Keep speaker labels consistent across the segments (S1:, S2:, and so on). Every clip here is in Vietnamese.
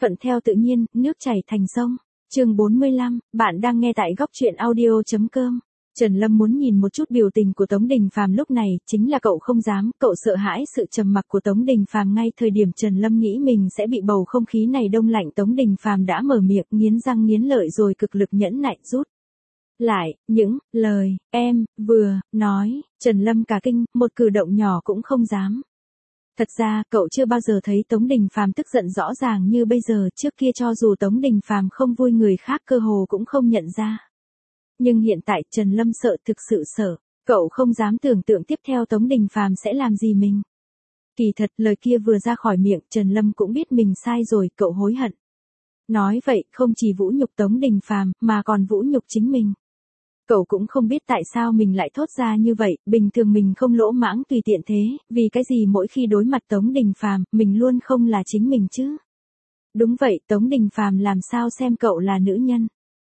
S1: Thuận theo tự nhiên, nước chảy thành sông. Chương 45, bạn đang nghe tại góc truyện audio.com. Trần Lâm muốn nhìn một chút biểu tình của Tống Đình Phàm lúc này, chính là cậu không dám, cậu sợ hãi sự trầm mặc của Tống Đình Phàm. Ngay thời điểm Trần Lâm nghĩ mình sẽ bị bầu không khí này đông lạnh, Tống Đình Phàm đã mở miệng, nghiến răng nghiến lợi rồi cực lực nhẫn nại rút lại những lời em vừa nói. Trần Lâm cả kinh, một cử động nhỏ cũng không dám. Thật ra, cậu chưa bao giờ thấy Tống Đình Phàm tức giận rõ ràng như bây giờ, trước kia cho dù Tống Đình Phàm không vui người khác cơ hồ cũng không nhận ra. Nhưng hiện tại Trần Lâm sợ, thực sự sợ, cậu không dám tưởng tượng tiếp theo Tống Đình Phàm sẽ làm gì mình. Kỳ thật, lời kia vừa ra khỏi miệng, Trần Lâm cũng biết mình sai rồi, cậu hối hận. Nói vậy, không chỉ vũ nhục Tống Đình Phàm, mà còn vũ nhục chính mình. Cậu cũng không biết tại sao mình lại thốt ra như vậy, bình thường mình không lỗ mãng tùy tiện thế, vì cái gì mỗi khi đối mặt Tống Đình Phàm, mình luôn không là chính mình chứ. Đúng vậy, Tống Đình Phàm làm sao xem cậu là nữ nhân.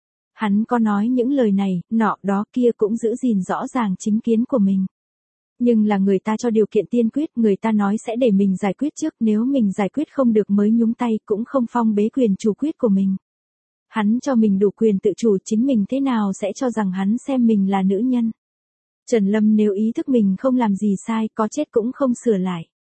S1: Hắn có nói những lời này, nọ đó kia cũng giữ gìn rõ ràng chính kiến của mình. Nhưng là người ta cho điều kiện tiên quyết, người ta nói sẽ để mình giải quyết trước, nếu mình giải quyết không được mới nhúng tay, cũng không phong bế quyền chủ quyết của mình. Hắn cho mình đủ quyền tự chủ, chính mình thế nào sẽ cho rằng hắn xem mình là nữ nhân. Trần Lâm nếu ý thức mình không làm gì sai, có chết cũng không sửa lại.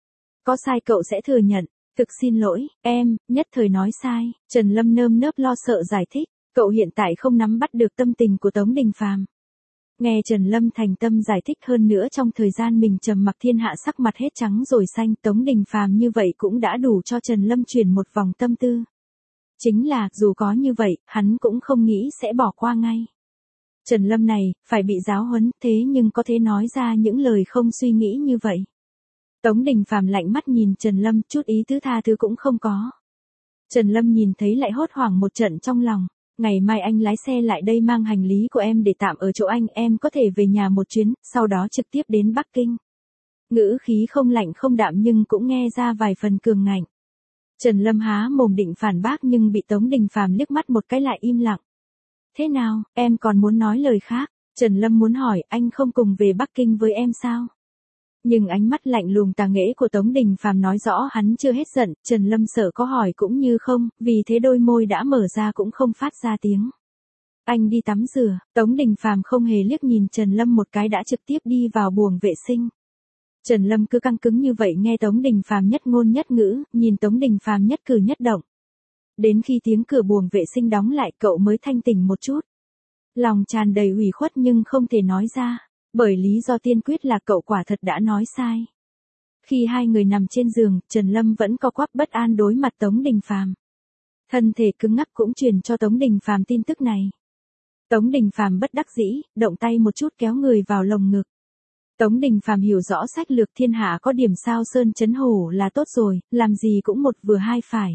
S1: Có sai cậu sẽ thừa nhận, thực xin lỗi, em, nhất thời nói sai. Trần Lâm nơm nớp lo sợ giải thích, cậu hiện tại không nắm bắt được tâm tình của Tống Đình Phàm. Nghe Trần Lâm thành tâm giải thích, hơn nữa trong thời gian mình trầm mặc thiên hạ sắc mặt hết trắng rồi xanh, Tống Đình Phàm như vậy cũng đã đủ cho Trần Lâm chuyển một vòng tâm tư. Chính là, dù có như vậy, hắn cũng không nghĩ sẽ bỏ qua ngay. Trần Lâm này, phải bị giáo huấn, thế nhưng có thể nói ra những lời không suy nghĩ như vậy. Tống Đình Phàm lạnh mắt nhìn Trần Lâm, chút ý tứ tha thứ cũng không có. Trần Lâm nhìn thấy lại hốt hoảng một trận trong lòng. Ngày mai anh lái xe lại đây mang hành lý của em để tạm ở chỗ anh, em có thể về nhà một chuyến, sau đó trực tiếp đến Bắc Kinh. Ngữ khí không lạnh không đạm nhưng cũng nghe ra vài phần cường ngạnh. Trần Lâm há mồm định phản bác nhưng bị Tống Đình Phàm liếc mắt một cái lại im lặng. Thế nào, em còn muốn nói lời khác? Trần Lâm muốn hỏi, anh không cùng về Bắc Kinh với em sao? Nhưng ánh mắt lạnh lùng tà nghễ của Tống Đình Phàm nói rõ hắn chưa hết giận, Trần Lâm sợ có hỏi cũng như không, vì thế đôi môi đã mở ra cũng không phát ra tiếng. Anh đi tắm rửa. Tống Đình Phàm không hề liếc nhìn Trần Lâm một cái đã trực tiếp đi vào buồng vệ sinh. Trần Lâm cứ căng cứng như vậy, nghe Tống Đình Phàm nhất ngôn nhất ngữ, nhìn Tống Đình Phàm nhất cử nhất động. Đến khi tiếng cửa buồng vệ sinh đóng lại, cậu mới thanh tỉnh một chút. Lòng tràn đầy ủy khuất nhưng không thể nói ra, bởi lý do tiên quyết là cậu quả thật đã nói sai. Khi hai người nằm trên giường, Trần Lâm vẫn co quắp bất an đối mặt Tống Đình Phàm. Thân thể cứng ngắc cũng truyền cho Tống Đình Phàm tin tức này. Tống Đình Phàm bất đắc dĩ, động tay một chút kéo người vào lồng ngực. Tống Đình Phàm hiểu rõ sách lược thiên hạ có điểm sao sơn chấn hổ là tốt rồi, làm gì cũng một vừa hai phải.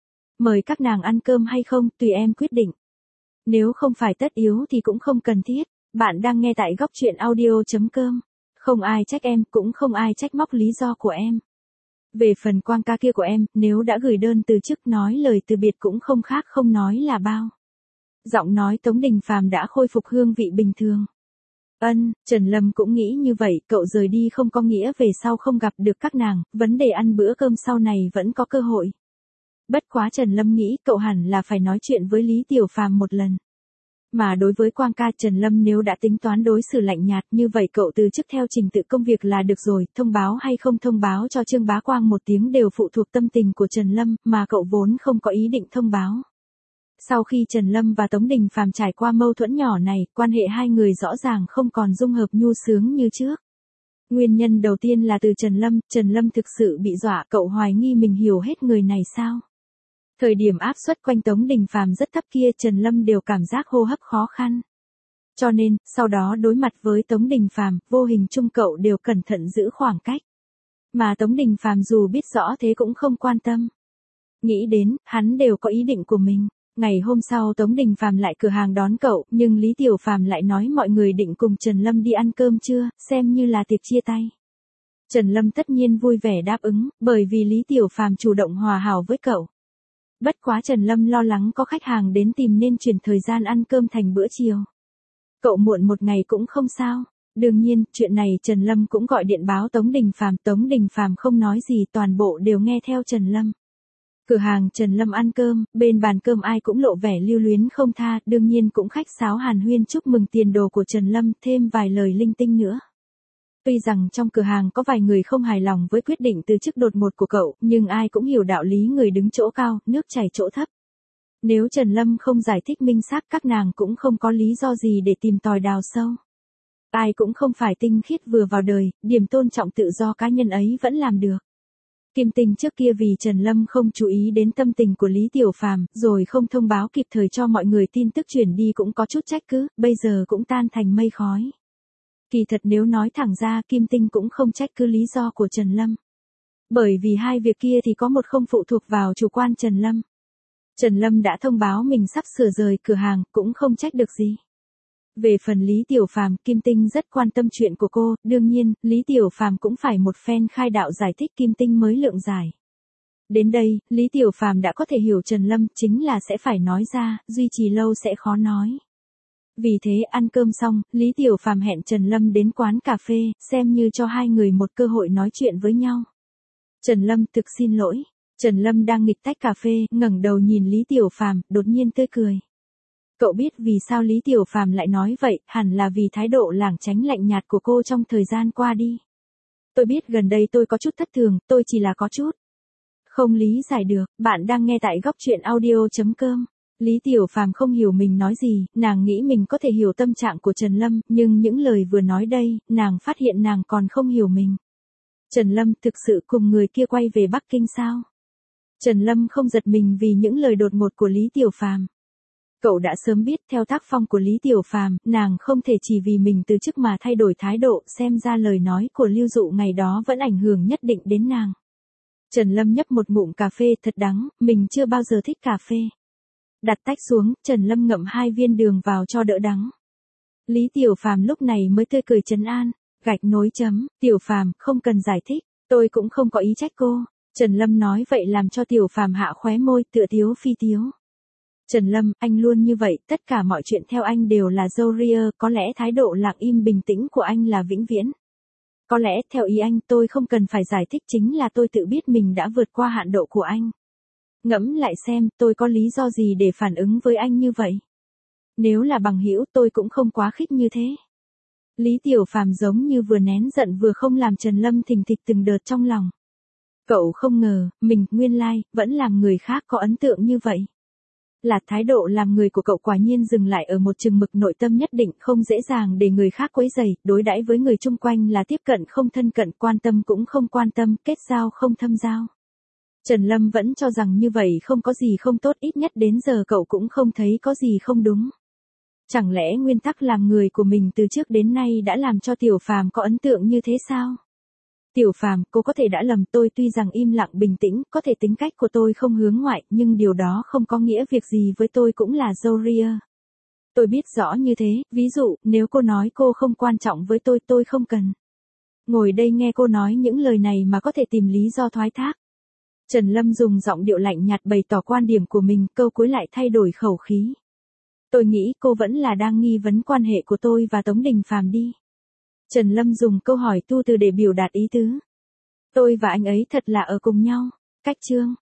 S1: Mời các nàng ăn cơm hay không, tùy em quyết định. Nếu không phải tất yếu thì cũng không cần thiết. Bạn đang nghe tại góc truyện audio.com. Không ai trách em, cũng không ai trách móc lý do của em. Về phần Quang ca kia của em, nếu đã gửi đơn từ chức, nói lời từ biệt cũng không khác không nói là bao. Giọng nói Tống Đình Phàm đã khôi phục hương vị bình thường. Trần Lâm cũng nghĩ như vậy, cậu rời đi không có nghĩa về sau không gặp được các nàng, vấn đề ăn bữa cơm sau này vẫn có cơ hội. Bất quá Trần Lâm nghĩ cậu hẳn là phải nói chuyện với Lý Tiểu Phàm một lần. Mà đối với Quang ca, Trần Lâm nếu đã tính toán đối xử lạnh nhạt như vậy, cậu từ chức theo trình tự công việc là được rồi, thông báo hay không thông báo cho Trương Bá Quang một tiếng đều phụ thuộc tâm tình của Trần Lâm, mà cậu vốn không có ý định thông báo. Sau khi Trần Lâm và Tống Đình Phàm trải qua mâu thuẫn nhỏ này, quan hệ hai người rõ ràng không còn dung hợp nhu sướng như trước. Nguyên nhân đầu tiên là từ Trần Lâm thực sự bị dọa, cậu hoài nghi mình hiểu hết người này sao? Thời điểm áp suất quanh Tống Đình Phàm rất thấp kia, Trần Lâm đều cảm giác hô hấp khó khăn. Cho nên, sau đó đối mặt với Tống Đình Phàm, vô hình chung cậu đều cẩn thận giữ khoảng cách. Mà Tống Đình Phàm dù biết rõ thế cũng không quan tâm. Nghĩ đến, hắn đều có ý định của mình. Ngày hôm sau Tống Đình Phàm lại cửa hàng đón cậu, nhưng Lý Tiểu Phàm lại nói mọi người định cùng Trần Lâm đi ăn cơm trưa, xem như là tiệc chia tay. Trần Lâm tất nhiên vui vẻ đáp ứng, bởi vì Lý Tiểu Phàm chủ động hòa hảo với cậu. Bất quá Trần Lâm lo lắng có khách hàng đến tìm nên chuyển thời gian ăn cơm thành bữa chiều. Cậu muộn một ngày cũng không sao. Đương nhiên, chuyện này Trần Lâm cũng gọi điện báo Tống Đình Phàm không nói gì, toàn bộ đều nghe theo Trần Lâm. Cửa hàng Trần Lâm ăn cơm, bên bàn cơm ai cũng lộ vẻ lưu luyến không tha, đương nhiên cũng khách sáo hàn huyên chúc mừng tiền đồ của Trần Lâm, thêm vài lời linh tinh nữa. Tuy rằng trong cửa hàng có vài người không hài lòng với quyết định từ chức đột ngột của cậu, nhưng ai cũng hiểu đạo lý người đứng chỗ cao, nước chảy chỗ thấp. Nếu Trần Lâm không giải thích minh xác, các nàng cũng không có lý do gì để tìm tòi đào sâu. Ai cũng không phải tinh khiết vừa vào đời, điểm tôn trọng tự do cá nhân ấy vẫn làm được. Kim Tinh trước kia vì Trần Lâm không chú ý đến tâm tình của Lý Tiểu Phàm, rồi không thông báo kịp thời cho mọi người tin tức chuyển đi cũng có chút trách cứ, bây giờ cũng tan thành mây khói. Kỳ thật nếu nói thẳng ra, Kim Tinh cũng không trách cứ lý do của Trần Lâm. Bởi vì hai việc kia thì có một không phụ thuộc vào chủ quan Trần Lâm. Trần Lâm đã thông báo mình sắp sửa rời cửa hàng, cũng không trách được gì. Về phần Lý Tiểu Phàm, Kim Tinh rất quan tâm chuyện của cô, đương nhiên, Lý Tiểu Phàm cũng phải một phen khai đạo giải thích Kim Tinh mới lượng giải. Đến đây, Lý Tiểu Phàm đã có thể hiểu Trần Lâm chính là sẽ phải nói ra, duy trì lâu sẽ khó nói. Vì thế ăn cơm xong, Lý Tiểu Phàm hẹn Trần Lâm đến quán cà phê, xem như cho hai người một cơ hội nói chuyện với nhau. Trần Lâm thực xin lỗi. Trần Lâm đang nghịch tách cà phê, ngẩng đầu nhìn Lý Tiểu Phàm, đột nhiên tươi cười. Cậu biết vì sao Lý Tiểu Phàm lại nói vậy, hẳn là vì thái độ lảng tránh lạnh nhạt của cô trong thời gian qua đi. Tôi biết gần đây tôi có chút thất thường, tôi chỉ là có chút không lý giải được. Bạn đang nghe tại góc truyện audio.com. Lý Tiểu Phàm không hiểu mình nói gì, nàng nghĩ mình có thể hiểu tâm trạng của Trần Lâm, nhưng những lời vừa nói đây, nàng phát hiện nàng còn không hiểu mình. Trần Lâm thực sự cùng người kia quay về Bắc Kinh sao? Trần Lâm không giật mình vì những lời đột ngột của Lý Tiểu Phàm. Cậu đã sớm biết theo tác phong của Lý Tiểu Phàm, nàng không thể chỉ vì mình từ chức mà thay đổi thái độ, xem ra lời nói của Lưu Dụ ngày đó vẫn ảnh hưởng nhất định đến nàng. Trần Lâm nhấp một ngụm cà phê thật đắng, mình chưa bao giờ thích cà phê. Đặt tách xuống, Trần Lâm ngậm 2 viên đường vào cho đỡ đắng. Lý Tiểu Phàm lúc này mới tươi cười trấn an, gạch nối chấm, Tiểu Phàm không cần giải thích, tôi cũng không có ý trách cô. Trần Lâm nói vậy làm cho Tiểu Phàm hạ khóe môi, tựa tiếu phi tiếu. Trần Lâm, anh luôn như vậy, tất cả mọi chuyện theo anh đều là dâu ria, có lẽ thái độ lặng im bình tĩnh của anh là vĩnh viễn. Có lẽ theo ý anh tôi không cần phải giải thích, chính là tôi tự biết mình đã vượt qua hạn độ của anh. Ngẫm lại xem, tôi có lý do gì để phản ứng với anh như vậy? Nếu là bằng hữu tôi cũng không quá khích như thế. Lý Tiểu Phàm giống như vừa nén giận vừa không làm Trần Lâm thình thịch từng đợt trong lòng. Cậu không ngờ, mình, nguyên lai, vẫn làm người khác có ấn tượng như vậy. Là thái độ làm người của cậu quả nhiên dừng lại ở một chừng mực nội tâm nhất định, không dễ dàng để người khác quấy rầy, đối đãi với người chung quanh là tiếp cận không thân cận, quan tâm cũng không quan tâm, kết giao không thâm giao. Trần Lâm vẫn cho rằng như vậy không có gì không tốt, ít nhất đến giờ cậu cũng không thấy có gì không đúng. Chẳng lẽ nguyên tắc làm người của mình từ trước đến nay đã làm cho Tiểu Phàm có ấn tượng như thế sao? Tiểu Phàm, cô có thể đã lầm, tôi tuy rằng im lặng bình tĩnh, có thể tính cách của tôi không hướng ngoại, nhưng điều đó không có nghĩa việc gì với tôi cũng là dâu ria. Tôi biết rõ như thế, ví dụ, nếu cô nói cô không quan trọng với tôi không cần ngồi đây nghe cô nói những lời này mà có thể tìm lý do thoái thác. Trần Lâm dùng giọng điệu lạnh nhạt bày tỏ quan điểm của mình, câu cuối lại thay đổi khẩu khí. Tôi nghĩ cô vẫn là đang nghi vấn quan hệ của tôi và Tống Đình Phàm đi. Trần Lâm dùng câu hỏi tu từ để biểu đạt ý tứ. Tôi và anh ấy thật là ở cùng nhau. Cách chương.